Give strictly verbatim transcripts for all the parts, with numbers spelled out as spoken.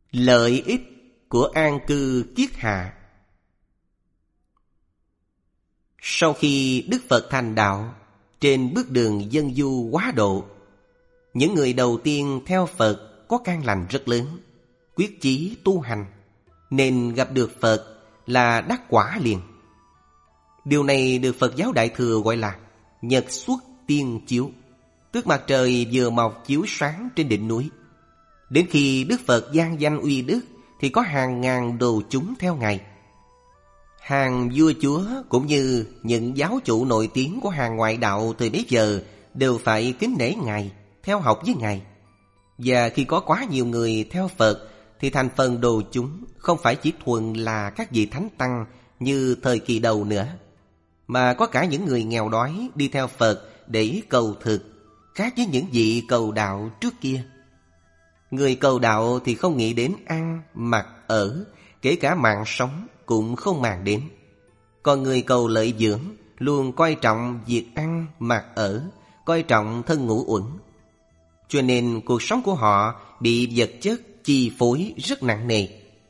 Lợi ích của an cư kiết hạ. Sau khi Đức Phật thành đạo, trên bước đường dân du hóa độ, những người đầu tiên theo Phật có căn lành rất lớn, quyết chí tu hành, nên gặp được Phật là đắc quả liền. Điều này được Phật giáo Đại Thừa gọi là nhật xuất tiên chiếu, tức mặt trời vừa mọc chiếu sáng trên đỉnh núi. Đến khi Đức Phật giang danh uy đức thì có hàng ngàn đồ chúng theo Ngài. Hàng vua chúa cũng như những giáo chủ nổi tiếng của hàng ngoại đạo thời bấy giờ đều phải kính nể Ngài, theo học với Ngài. Và khi có quá nhiều người theo Phật thì thành phần đồ chúng không phải chỉ thuần là các vị thánh tăng như thời kỳ đầu nữa, mà có cả những người nghèo đói đi theo Phật để cầu thực, khác với những vị cầu đạo trước kia. Người cầu đạo thì không nghĩ đến ăn, mặc, ở, kể cả mạng sống cũng không màng đến. Còn người cầu lợi dưỡng luôn coi trọng việc ăn, mặc, ở, coi trọng thân ngũ uẩn. Cho nên cuộc sống của họ bị vật chất chi phối rất nặng nề.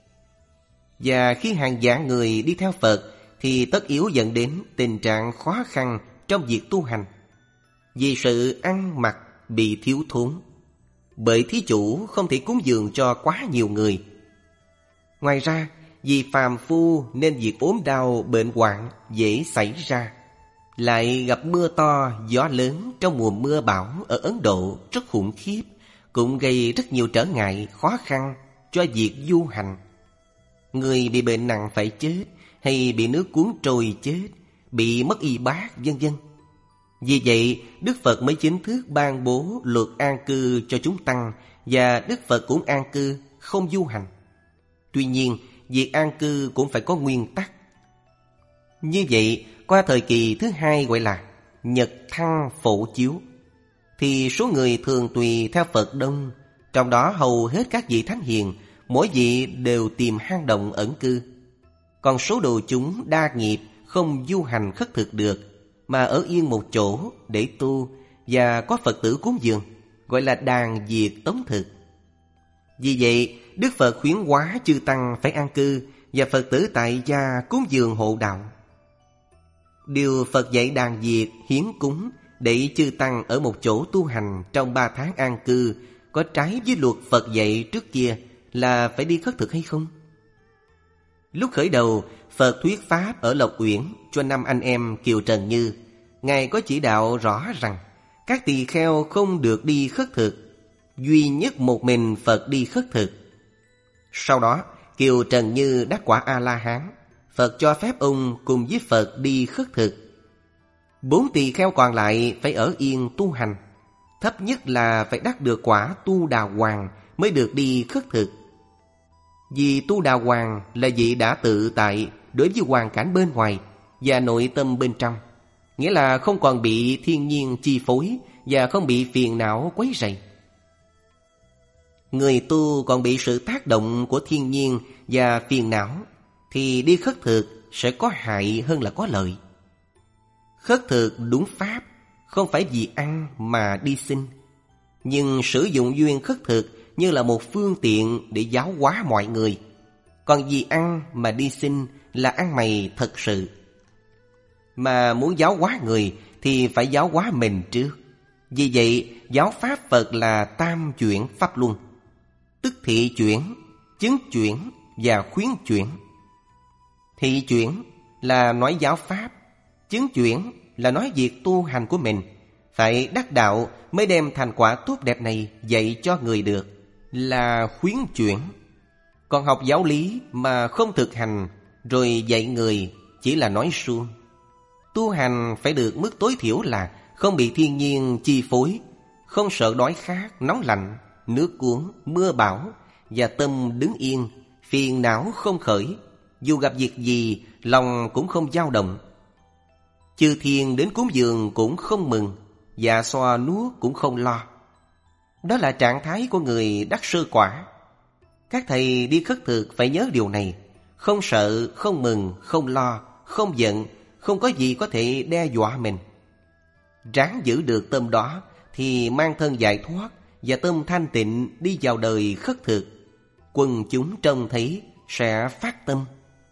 Và khi hàng vạn người đi theo Phật thì tất yếu dẫn đến tình trạng khó khăn trong việc tu hành, vì sự ăn mặc bị thiếu thốn, bởi thí chủ không thể cúng dường cho quá nhiều người. Ngoài ra, vì phàm phu nên việc ốm đau bệnh hoạn dễ xảy ra, lại gặp mưa to gió lớn trong mùa mưa bão ở Ấn Độ rất khủng khiếp, cũng gây rất nhiều trở ngại khó khăn cho việc du hành. Người bị bệnh nặng phải chết, hay bị nước cuốn trôi chết, bị mất y bác, vân vân. Vì vậy, Đức Phật mới chính thức ban bố luật an cư cho chúng tăng, và Đức Phật cũng an cư, không du hành. Tuy nhiên, việc an cư cũng phải có nguyên tắc. Như vậy, qua thời kỳ thứ hai gọi là nhật thăng phổ chiếu, thì số người thường tùy theo Phật đông, trong đó hầu hết các vị thánh hiền, mỗi vị đều tìm hang động ẩn cư. Còn số đồ chúng đa nghiệp không du hành khất thực được, mà ở yên một chỗ để tu và có Phật tử cúng dường, gọi là đàn diệt tống thực. Vì vậy, Đức Phật khuyến hóa chư tăng phải an cư, và Phật tử tại gia cúng dường hộ đạo. Điều Phật dạy đàn diệt hiến cúng để chư tăng ở một chỗ tu hành trong ba tháng an cư có trái với luật Phật dạy trước kia là phải đi khất thực hay không? Lúc khởi đầu, Phật thuyết pháp ở Lộc Uyển cho năm anh em Kiều Trần Như, Ngài có chỉ đạo rõ rằng các tỳ kheo không được đi khất thực, duy nhất một mình Phật đi khất thực. Sau đó, Kiều Trần Như đắc quả A-la-hán, Phật cho phép ông cùng với Phật đi khất thực. Bốn tỳ kheo còn lại phải ở yên tu hành, thấp nhất là phải đắc được quả tu đà hoàng mới được đi khất thực. Vì tu đà hoàng là vị đã tự tại đối với hoàn cảnh bên ngoài và nội tâm bên trong, nghĩa là không còn bị thiên nhiên chi phối và không bị phiền não quấy rầy. Người tu còn bị sự tác động của thiên nhiên và phiền não thì đi khất thực sẽ có hại hơn là có lợi. Khất thực đúng pháp không phải vì ăn mà đi xin, nhưng sử dụng duyên khất thực như là một phương tiện để giáo hóa mọi người. Còn vì ăn mà đi xin là ăn mày thật sự. Mà muốn giáo hóa người thì phải giáo hóa mình trước. Vì vậy, giáo pháp Phật là tam chuyển pháp luân, tức thị chuyển, chứng chuyển và khuyến chuyển. Thị chuyển là nói giáo pháp, chứng chuyển là nói việc tu hành của mình. Phải đắc đạo mới đem thành quả tốt đẹp này dạy cho người được, là khuyến chuyển. Còn học giáo lý mà không thực hành rồi dạy người chỉ là nói suông. Tu hành phải được mức tối thiểu là không bị thiên nhiên chi phối, không sợ đói khát, nóng lạnh, nước cuốn, mưa bão, và tâm đứng yên, phiền não không khởi. Dù gặp việc gì, lòng cũng không dao động. Chư thiên đến cúng dường cũng không mừng, dạ xoa nuốt cũng không lo. Đó là trạng thái của người đắc sơ quả. Các thầy đi khất thực phải nhớ điều này. Không sợ, không mừng, không lo, không giận, không có gì có thể đe dọa mình. Ráng giữ được tâm đó thì mang thân giải thoát và tâm thanh tịnh đi vào đời khất thực. quần chúng trông thấy sẽ phát tâm.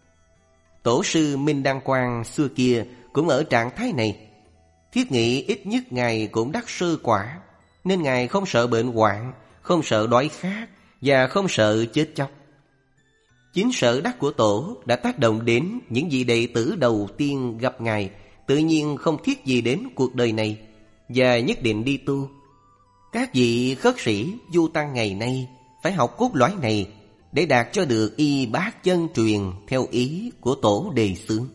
Tổ sư Minh Đăng Quang xưa kia cũng ở trạng thái này. Thiết nghĩ ít nhất Ngài cũng đắc sơ quả, nên Ngài không sợ bệnh hoạn, không sợ đói khát và không sợ chết chóc. Chính sở đắc của Tổ đã tác động đến những vị đệ tử đầu tiên gặp Ngài, tự nhiên không thiết gì đến cuộc đời này và nhất định đi tu. Các vị khất sĩ du tăng ngày nay phải học cốt lõi này để đạt cho được y bát chân truyền theo ý của Tổ đề xướng.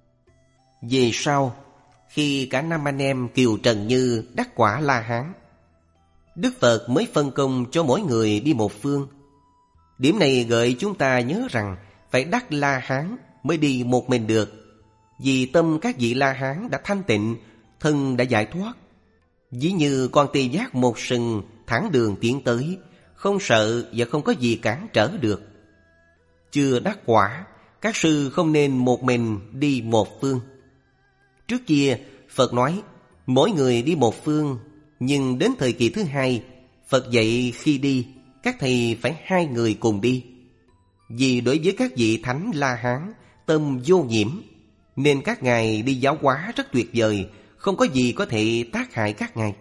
Về sau, khi cả năm anh em Kiều Trần Như đắc quả La Hán, Đức Phật mới phân công cho mỗi người đi một phương. Điểm này gợi chúng ta nhớ rằng phải đắc La Hán mới đi một mình được, vì tâm các vị La Hán đã thanh tịnh, thân đã giải thoát. Ví như con tê giác một sừng thẳng đường tiến tới, không sợ và không có gì cản trở được. Chưa đắc quả, các sư không nên một mình đi một phương. Trước kia Phật nói mỗi người đi một phương, nhưng đến thời kỳ thứ hai, Phật dạy khi đi các thầy phải hai người cùng đi. Vì đối với các vị Thánh La Hán tâm vô nhiễm, nên các ngài đi giáo hóa rất tuyệt vời, không có gì có thể tác hại các ngài.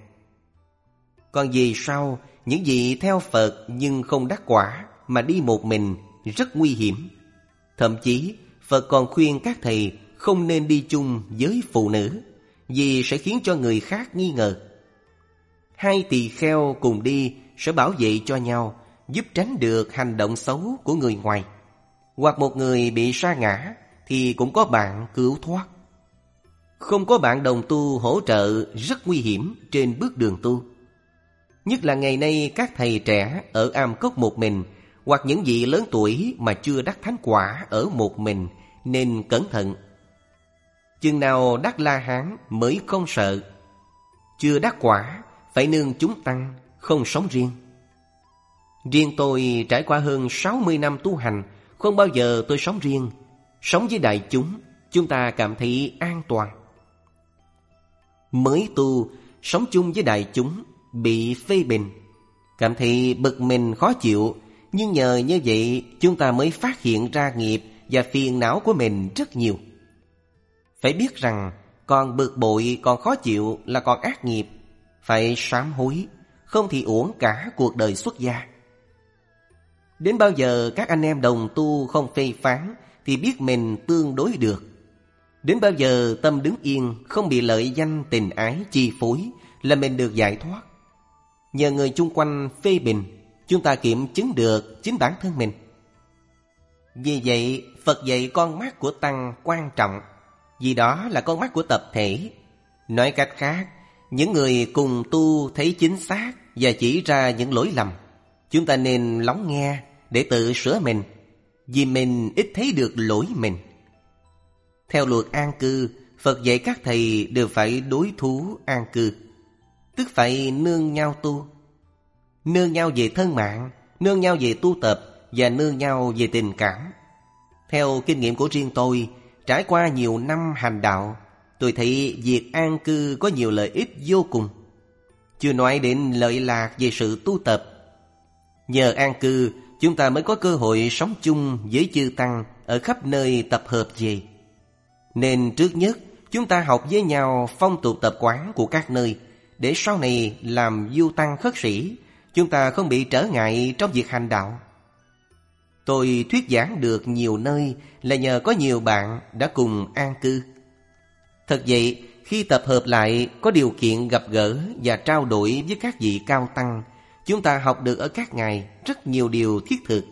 Còn vì sao những vị theo Phật nhưng không đắc quả mà đi một mình rất nguy hiểm. Thậm chí Phật còn khuyên các thầy không nên đi chung với phụ nữ, vì sẽ khiến cho người khác nghi ngờ. Hai tỳ kheo cùng đi sẽ bảo vệ cho nhau, giúp tránh được hành động xấu của người ngoài. Hoặc một người bị sa ngã thì cũng có bạn cứu thoát. Không có bạn đồng tu hỗ trợ rất nguy hiểm trên bước đường tu. Nhất là ngày nay các thầy trẻ ở am cốc một mình, hoặc những vị lớn tuổi mà chưa đắc thánh quả ở một mình, nên cẩn thận. Chừng nào đắc La Hán mới không sợ. Chưa đắc quả phải nương chúng tăng, không sống riêng. Riêng tôi trải qua hơn sáu mươi năm tu hành, không bao giờ tôi sống riêng. Sống với đại chúng, chúng ta cảm thấy an toàn. Mới tu, sống chung với đại chúng, bị phê bình, cảm thấy bực mình khó chịu. Nhưng nhờ như vậy, chúng ta mới phát hiện ra nghiệp và phiền não của mình rất nhiều. Phải biết rằng, còn bực bội, còn khó chịu là còn ác nghiệp. Phải sám hối, không thì uổng cả cuộc đời xuất gia. Đến bao giờ các anh em đồng tu không phê phán thì biết mình tương đối được. Đến bao giờ tâm đứng yên, không bị lợi danh tình ái chi phối là mình được giải thoát. Nhờ người chung quanh phê bình, chúng ta kiểm chứng được chính bản thân mình. Vì vậy, Phật dạy con mắt của tăng quan trọng, vì đó là con mắt của tập thể. Nói cách khác, những người cùng tu thấy chính xác và chỉ ra những lỗi lầm, chúng ta nên lắng nghe để tự sửa mình, vì mình ít thấy được lỗi mình. Theo luật an cư, Phật dạy các thầy đều phải đối thú an cư, tức phải nương nhau tu. Nương nhau về thân mạng, nương nhau về tu tập và nương nhau về tình cảm. Theo kinh nghiệm của riêng tôi, trải qua nhiều năm hành đạo, tôi thấy việc an cư có nhiều lợi ích vô cùng. Chưa nói đến lợi lạc về sự tu tập. Nhờ an cư, chúng ta mới có cơ hội sống chung với chư tăng ở khắp nơi tập hợp về. Nên trước nhất, chúng ta học với nhau phong tục tập quán của các nơi, để sau này làm du tăng khất sĩ, chúng ta không bị trở ngại trong việc hành đạo. Tôi thuyết giảng được nhiều nơi là nhờ có nhiều bạn đã cùng an cư. Thật vậy, khi tập hợp lại có điều kiện gặp gỡ và trao đổi với các vị cao tăng, chúng ta học được ở các ngài rất nhiều điều thiết thực.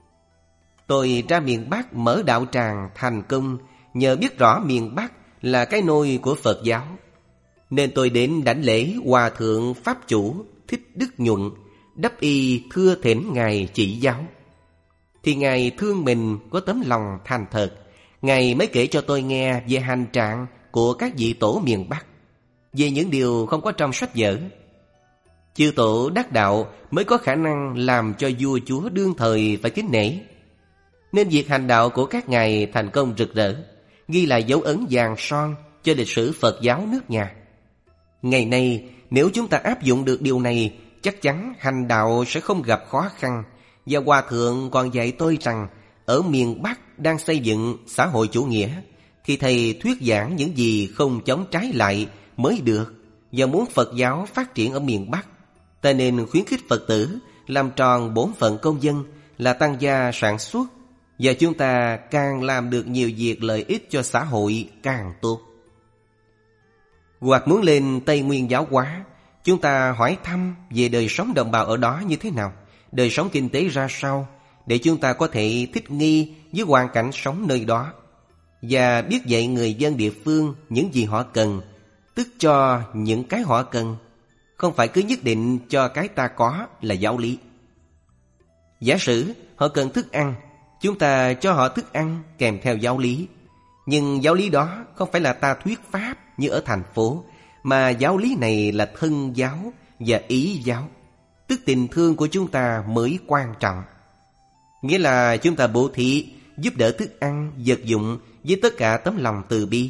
Tôi ra miền Bắc mở đạo tràng thành công nhờ biết rõ miền Bắc là cái nôi của Phật giáo. Nên tôi đến đảnh lễ Hòa Thượng Pháp Chủ Thích Đức Nhuận, đắp y thưa thỉnh Ngài chỉ giáo. Thì Ngài thương mình có tấm lòng thành thật, Ngài mới kể cho tôi nghe về hành trạng của các vị tổ miền Bắc, về những điều không có trong sách vở. Chư tổ đắc đạo mới có khả năng làm cho vua chúa đương thời phải kính nể. Nên việc hành đạo của các ngài thành công rực rỡ, ghi lại dấu ấn vàng son cho lịch sử Phật giáo nước nhà. Ngày nay, nếu chúng ta áp dụng được điều này, chắc chắn hành đạo sẽ không gặp khó khăn, Và Hòa Thượng còn dạy tôi rằng ở miền Bắc đang xây dựng xã hội chủ nghĩa, thì thầy thuyết giảng những gì không chống trái lại mới được. Và muốn Phật giáo phát triển ở miền Bắc, ta nên khuyến khích Phật tử làm tròn bổn phận công dân là tăng gia sản xuất. Và chúng ta càng làm được nhiều việc lợi ích cho xã hội càng tốt. Hoặc muốn lên Tây Nguyên giáo hóa, chúng ta hỏi thăm về đời sống đồng bào ở đó như thế nào, đời sống kinh tế ra sao, để chúng ta có thể thích nghi với hoàn cảnh sống nơi đó, và biết dạy người dân địa phương những gì họ cần, tức cho những cái họ cần, không phải cứ nhất định cho cái ta có là giáo lý. Giả sử họ cần thức ăn, chúng ta cho họ thức ăn kèm theo giáo lý. Nhưng giáo lý đó không phải là ta thuyết pháp như ở thành phố, mà giáo lý này là thân giáo và ý giáo, tức tình thương của chúng ta mới quan trọng. Nghĩa là chúng ta bố thí, giúp đỡ thức ăn, vật dụng với tất cả tấm lòng từ bi.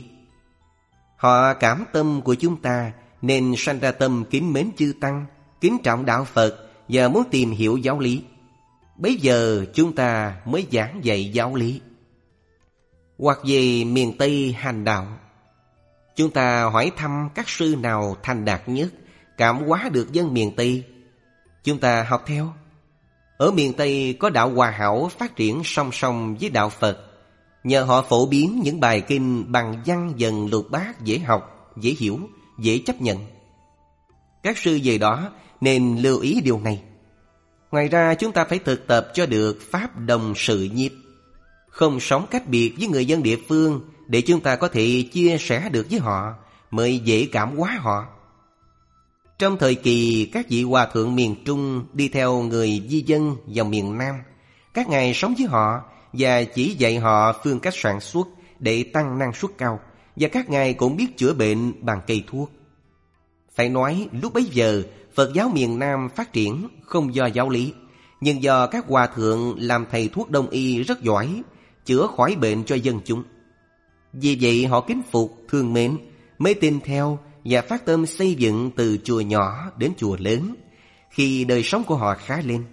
Họ cảm tâm của chúng ta nên sanh ra tâm kính mến chư tăng, kính trọng đạo Phật và muốn tìm hiểu giáo lý. Bấy giờ chúng ta mới giảng dạy giáo lý. Hoặc về miền Tây hành đạo, chúng ta hỏi thăm các sư nào thành đạt nhất, cảm hóa được dân miền Tây, chúng ta học theo. Ở miền Tây có đạo Hòa Hảo phát triển song song với đạo Phật. Nhờ họ phổ biến những bài kinh bằng văn dần lục bát, dễ học, dễ hiểu, dễ chấp nhận. Các sư về đó nên lưu ý điều này. Ngoài ra chúng ta phải thực tập cho được pháp đồng sự nhiếp, không sống cách biệt với người dân địa phương, để chúng ta có thể chia sẻ được với họ, mới dễ cảm hóa họ. Trong thời kỳ các vị hòa thượng miền Trung đi theo người di dân vào miền Nam, các ngài sống với họ và chỉ dạy họ phương cách sản xuất để tăng năng suất cao, và các ngài cũng biết chữa bệnh bằng cây thuốc. Phải nói lúc bấy giờ Phật giáo miền Nam phát triển không do giáo lý, nhưng do các hòa thượng làm thầy thuốc đông y rất giỏi, chữa khỏi bệnh cho dân chúng. Vì vậy họ kính phục, thương mến, mới tin theo và phát tâm xây dựng từ chùa nhỏ đến chùa lớn, khi đời sống của họ khá lên.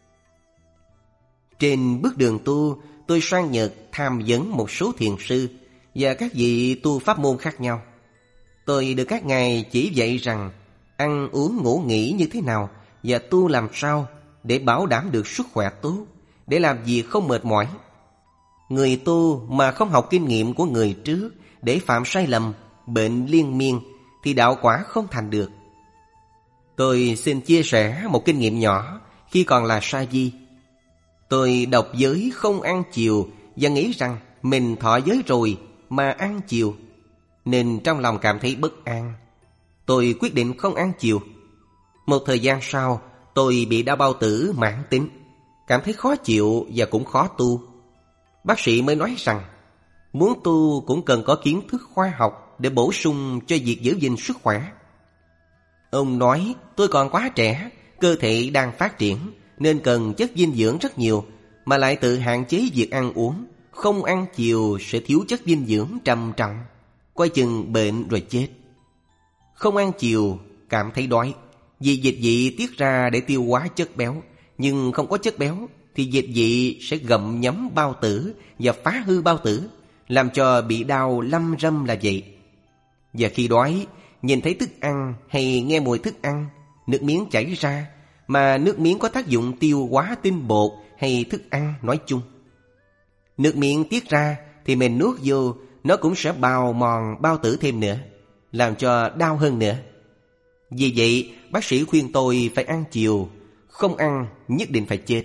Trên bước đường tu, tôi sang Nhật tham vấn một số thiền sư và các vị tu pháp môn khác nhau. Tôi được các ngài chỉ dạy rằng ăn uống ngủ nghỉ như thế nào và tu làm sao để bảo đảm được sức khỏe tốt, để làm gì không mệt mỏi. Người tu mà không học kinh nghiệm của người trước, để phạm sai lầm, bệnh liên miên, thì đạo quả không thành được. Tôi xin chia sẻ một kinh nghiệm nhỏ khi còn là sa di. Tôi đọc giới không ăn chiều và nghĩ rằng mình thọ giới rồi mà ăn chiều, nên trong lòng cảm thấy bất an. Tôi quyết định không ăn chiều. Một thời gian sau, tôi bị đau bao tử mãn tính, cảm thấy khó chịu và cũng khó tu. Bác sĩ mới nói rằng muốn tu cũng cần có kiến thức khoa học để bổ sung cho việc giữ gìn sức khỏe. Ông nói tôi còn quá trẻ, cơ thể đang phát triển nên cần chất dinh dưỡng rất nhiều, mà lại tự hạn chế việc ăn uống. Không ăn chiều sẽ thiếu chất dinh dưỡng trầm trọng, coi chừng bệnh rồi chết. Không ăn chiều cảm thấy đói, vì dịch vị tiết ra để tiêu hóa chất béo, nhưng không có chất béo thì dịch vị sẽ gặm nhấm bao tử và phá hư bao tử, làm cho bị đau lâm râm là vậy. Và khi đói, nhìn thấy thức ăn hay nghe mùi thức ăn, nước miếng chảy ra, mà nước miếng có tác dụng tiêu hóa tinh bột hay thức ăn nói chung. Nước miếng tiết ra thì mình nuốt vô, nó cũng sẽ bào mòn bao tử thêm nữa, làm cho đau hơn nữa. Vì vậy, bác sĩ khuyên tôi phải ăn chiều, không ăn nhất định phải chết.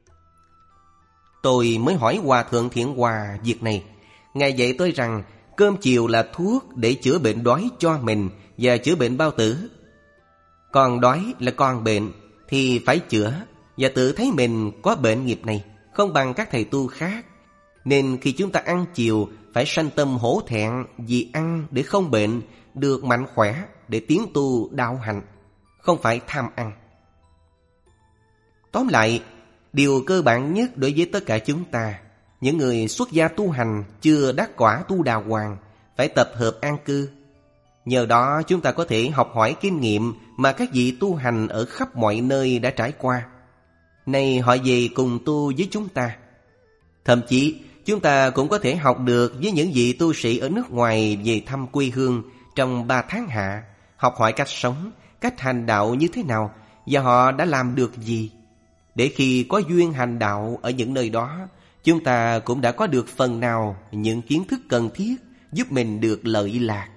Tôi mới hỏi Hòa Thượng Thiện Hòa việc này. Ngài dạy tôi rằng cơm chiều là thuốc để chữa bệnh đói cho mình và chữa bệnh bao tử. Còn đói là còn bệnh thì phải chữa, và tự thấy mình có bệnh nghiệp này, không bằng các thầy tu khác. Nên khi chúng ta ăn chiều phải sanh tâm hổ thẹn vì ăn để không bệnh, được mạnh khỏe để tiến tu đạo hạnh, không phải tham ăn. Tóm lại, điều cơ bản nhất đối với tất cả chúng ta, những người xuất gia tu hành chưa đắc quả tu đà hoàng, phải tập hợp an cư. Nhờ đó chúng ta có thể học hỏi kinh nghiệm mà các vị tu hành ở khắp mọi nơi đã trải qua. nay họ về cùng tu với chúng ta. Thậm chí chúng ta cũng có thể học được với những vị tu sĩ ở nước ngoài về thăm quê hương trong ba tháng hạ, học hỏi cách sống, cách hành đạo như thế nào và họ đã làm được gì. Để khi có duyên hành đạo ở những nơi đó, chúng ta cũng đã có được phần nào những kiến thức cần thiết giúp mình được lợi lạc.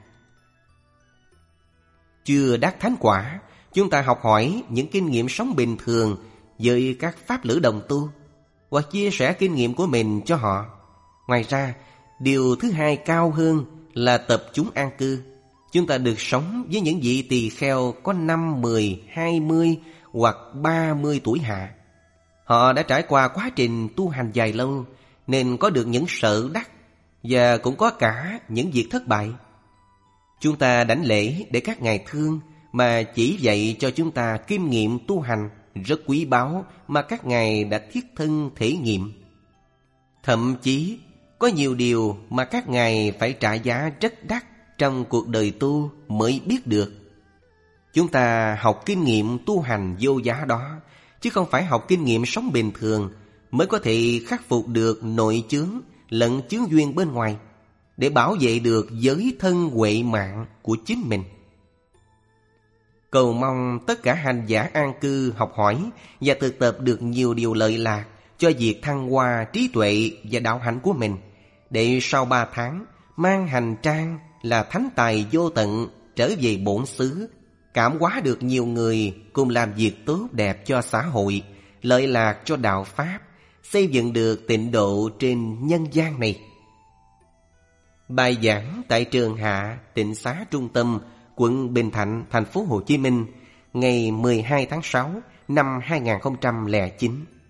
Chưa đắc thánh quả, chúng ta học hỏi những kinh nghiệm sống bình thường với các pháp lữ đồng tu, hoặc chia sẻ kinh nghiệm của mình cho họ. Ngoài ra, điều thứ hai cao hơn là tập chúng an cư. Chúng ta được sống với những vị tỳ kheo có năm, mười, hai mươi hoặc ba mươi tuổi hạ. Họ đã trải qua quá trình tu hành dài lâu nên có được những sở đắc và cũng có cả những việc thất bại. Chúng ta đảnh lễ để các ngài thương mà chỉ dạy cho chúng ta kinh nghiệm tu hành rất quý báu mà các ngài đã thiết thân thể nghiệm. Thậm chí có nhiều điều mà các ngài phải trả giá rất đắt trong cuộc đời tu mới biết được. Chúng ta học kinh nghiệm tu hành vô giá đó, chứ không phải học kinh nghiệm sống bình thường mới có thể khắc phục được nội chướng lẫn chướng duyên bên ngoài để bảo vệ được giới thân huệ mạng của chính mình. Cầu mong tất cả hành giả an cư học hỏi và thực tập được nhiều điều lợi lạc cho việc thăng hoa trí tuệ và đạo hạnh của mình, để sau ba tháng mang hành trang là thánh tài vô tận trở về bổn xứ, cảm hóa được nhiều người cùng làm việc tốt đẹp cho xã hội, lợi lạc cho đạo Pháp, xây dựng được tịnh độ trên nhân gian này. Bài giảng tại trường Hạ Tịnh Xá Trung Tâm, quận Bình Thạnh, thành phố Hồ Chí Minh, ngày mười hai tháng sáu năm hai nghìn không trăm lẻ chín.